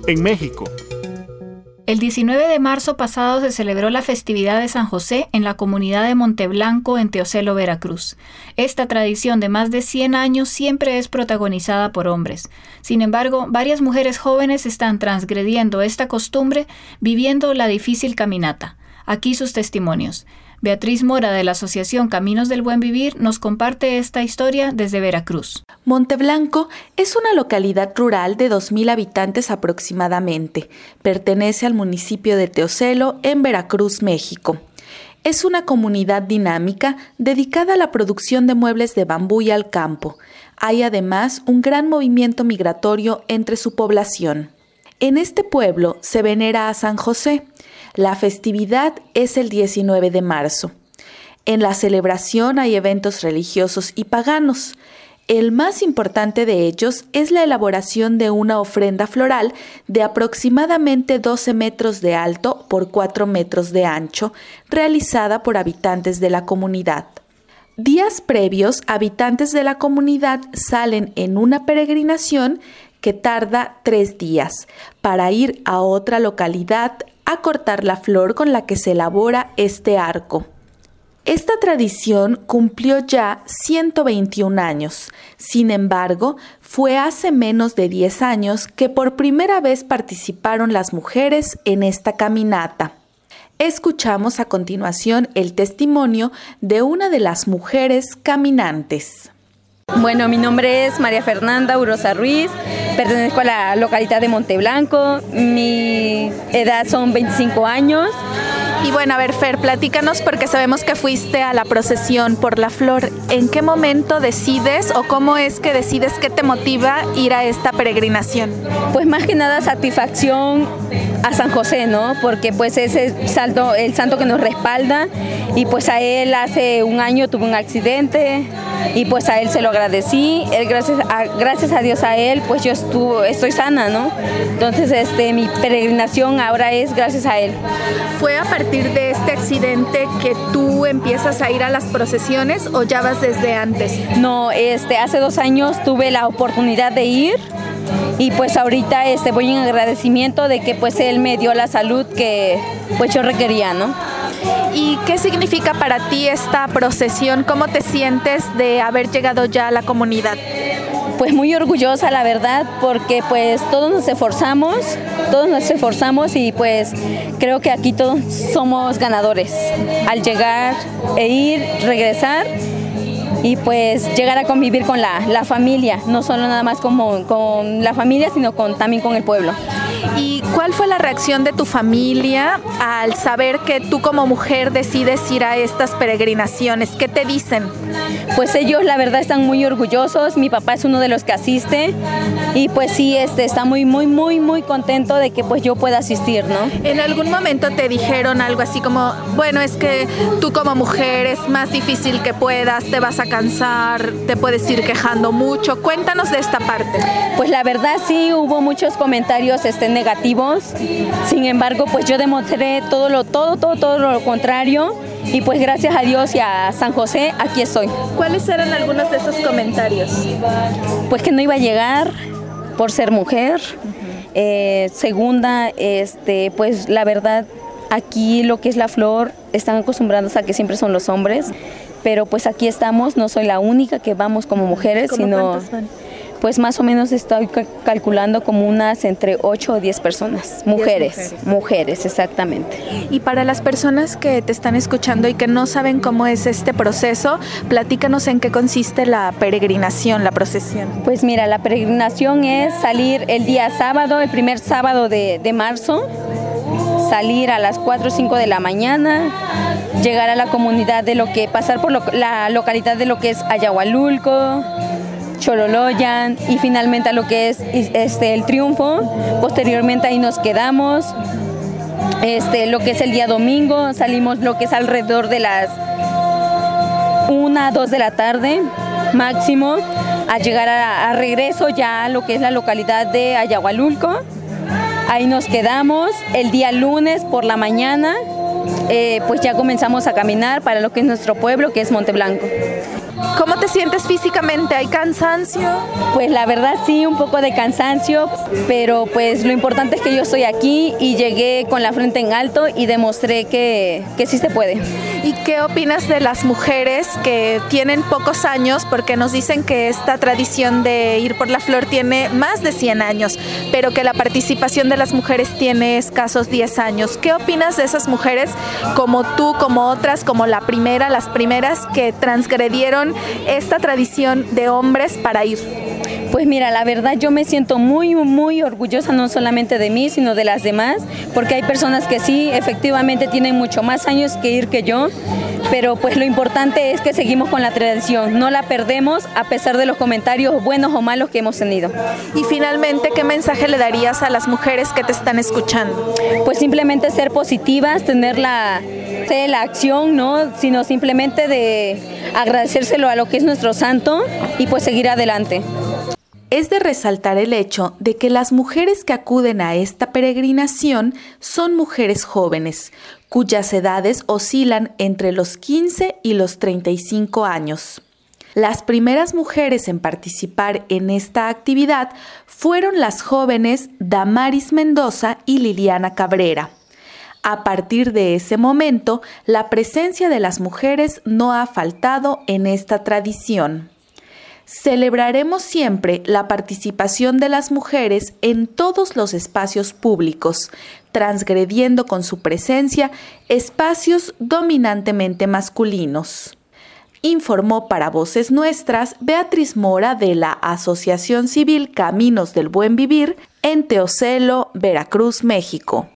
en México. El 19 de marzo pasado se celebró la festividad de San José en la comunidad de Monteblanco, en Teocelo, Veracruz. Esta tradición de más de 100 años siempre es protagonizada por hombres. Sin embargo, varias mujeres jóvenes están transgrediendo esta costumbre, viviendo la difícil caminata. Aquí sus testimonios. Beatriz Mora, de la Asociación Caminos del Buen Vivir, nos comparte esta historia desde Veracruz. Monteblanco es una localidad rural de 2,000 habitantes aproximadamente. Pertenece al municipio de Teocelo, en Veracruz, México. Es una comunidad dinámica dedicada a la producción de muebles de bambú y al campo. Hay además un gran movimiento migratorio entre su población. En este pueblo se venera a San José. La festividad es el 19 de marzo. En la celebración hay eventos religiosos y paganos. El más importante de ellos es la elaboración de una ofrenda floral de aproximadamente 12 metros de alto por 4 metros de ancho, realizada por habitantes de la comunidad. Días previos, habitantes de la comunidad salen en una peregrinación que tarda 3 días para ir a otra localidad a cortar la flor con la que se elabora este arco. Esta tradición cumplió ya 121 años. Sin embargo, fue hace menos de 10 años que por primera vez participaron las mujeres en esta caminata. Escuchamos a continuación el testimonio de una de las mujeres caminantes. Bueno, mi nombre es María Fernanda Urosa Ruiz, pertenezco a la localidad de Monteblanco, mi edad son 25 años. Y bueno, a ver, Fer, platícanos porque sabemos que fuiste a la procesión por la flor. ¿En qué momento decides o cómo es que decides, qué te motiva ir a esta peregrinación? Pues más que nada satisfacción a San José, ¿no? Porque pues es el santo que nos respalda y pues a él hace un año tuvo un accidente y pues a él se lo agradecí. Gracias a Dios a él, pues yo estoy sana, ¿no? Entonces mi peregrinación ahora es gracias a él. ¿Fue a partir de este accidente que tú empiezas a ir a las procesiones o ya vas desde antes? No, hace 2 años tuve la oportunidad de ir y pues ahorita voy en agradecimiento de que pues él me dio la salud que pues yo requería, ¿no? ¿Y qué significa para ti esta procesión? ¿Cómo te sientes de haber llegado ya a la comunidad? Pues muy orgullosa, la verdad, porque pues todos nos esforzamos y pues creo que aquí todos somos ganadores al llegar e ir, regresar y pues llegar a convivir con la familia, no solo nada más con la familia, sino también con el pueblo. ¿Y cuál fue la reacción de tu familia al saber que tú como mujer decides ir a estas peregrinaciones? ¿Qué te dicen? Pues ellos la verdad están muy orgullosos, mi papá es uno de los que asiste y pues sí, está muy, muy, muy, muy contento de que pues yo pueda asistir, ¿no? ¿En algún momento te dijeron algo así como, bueno, es que tú como mujer es más difícil que puedas, te vas a cansar, te puedes ir quejando mucho? Cuéntanos de esta parte. Pues la verdad sí, hubo muchos comentarios negativos, sin embargo pues yo demostré todo lo contrario y pues gracias a Dios y a San José aquí estoy. ¿Cuáles eran algunos de esos comentarios? Pues que no iba a llegar por ser mujer. Segunda, pues la verdad aquí lo que es la flor están acostumbrados a que siempre son los hombres, pero pues aquí estamos, no soy la única que vamos como mujeres, sino ¿cuántos van? Pues más o menos estoy calculando como unas entre 8 o 10 personas, mujeres, exactamente. Y para las personas que te están escuchando y que no saben cómo es este proceso, platícanos en qué consiste la peregrinación, la procesión. Pues mira, la peregrinación es salir el día sábado, el primer sábado de marzo, salir a las 4 o 5 de la mañana, llegar a la comunidad pasar por la localidad de lo que es Ayahualulco, Chololoyan y finalmente a lo que es el Triunfo. Posteriormente ahí nos quedamos. Lo que es el día domingo salimos lo que es alrededor de las 1, 2 de la tarde máximo a llegar a regreso ya a lo que es la localidad de Ayahualulco. Ahí nos quedamos. El día lunes por la mañana pues ya comenzamos a caminar para lo que es nuestro pueblo, que es Monteblanco. ¿Cómo te sientes físicamente? ¿Hay cansancio? Pues la verdad sí, un poco de cansancio, pero pues lo importante es que yo estoy aquí y llegué con la frente en alto y demostré que sí se puede. ¿Y qué opinas de las mujeres que tienen pocos años? Porque nos dicen que esta tradición de ir por la flor tiene más de 100 años, pero que la participación de las mujeres tiene escasos 10 años. ¿Qué opinas de esas mujeres como tú, como otras, como las primeras que transgredieron esta tradición de hombres para ir? Pues mira, la verdad yo me siento muy, muy orgullosa, no solamente de mí, sino de las demás, porque hay personas que sí, efectivamente tienen mucho más años que ir que yo, pero pues lo importante es que seguimos con la tradición, no la perdemos a pesar de los comentarios buenos o malos que hemos tenido. Y finalmente, ¿qué mensaje le darías a las mujeres que te están escuchando? Pues simplemente ser positivas, tener la acción, ¿no? Sino simplemente de agradecérselo a lo que es nuestro santo y pues seguir adelante. Es de resaltar el hecho de que las mujeres que acuden a esta peregrinación son mujeres jóvenes, cuyas edades oscilan entre los 15 y los 35 años. Las primeras mujeres en participar en esta actividad fueron las jóvenes Damaris Mendoza y Liliana Cabrera. A partir de ese momento, la presencia de las mujeres no ha faltado en esta tradición. Celebraremos siempre la participación de las mujeres en todos los espacios públicos, transgrediendo con su presencia espacios dominantemente masculinos. Informó para Voces Nuestras Beatriz Mora de la Asociación Civil Caminos del Buen Vivir en Teocelo, Veracruz, México.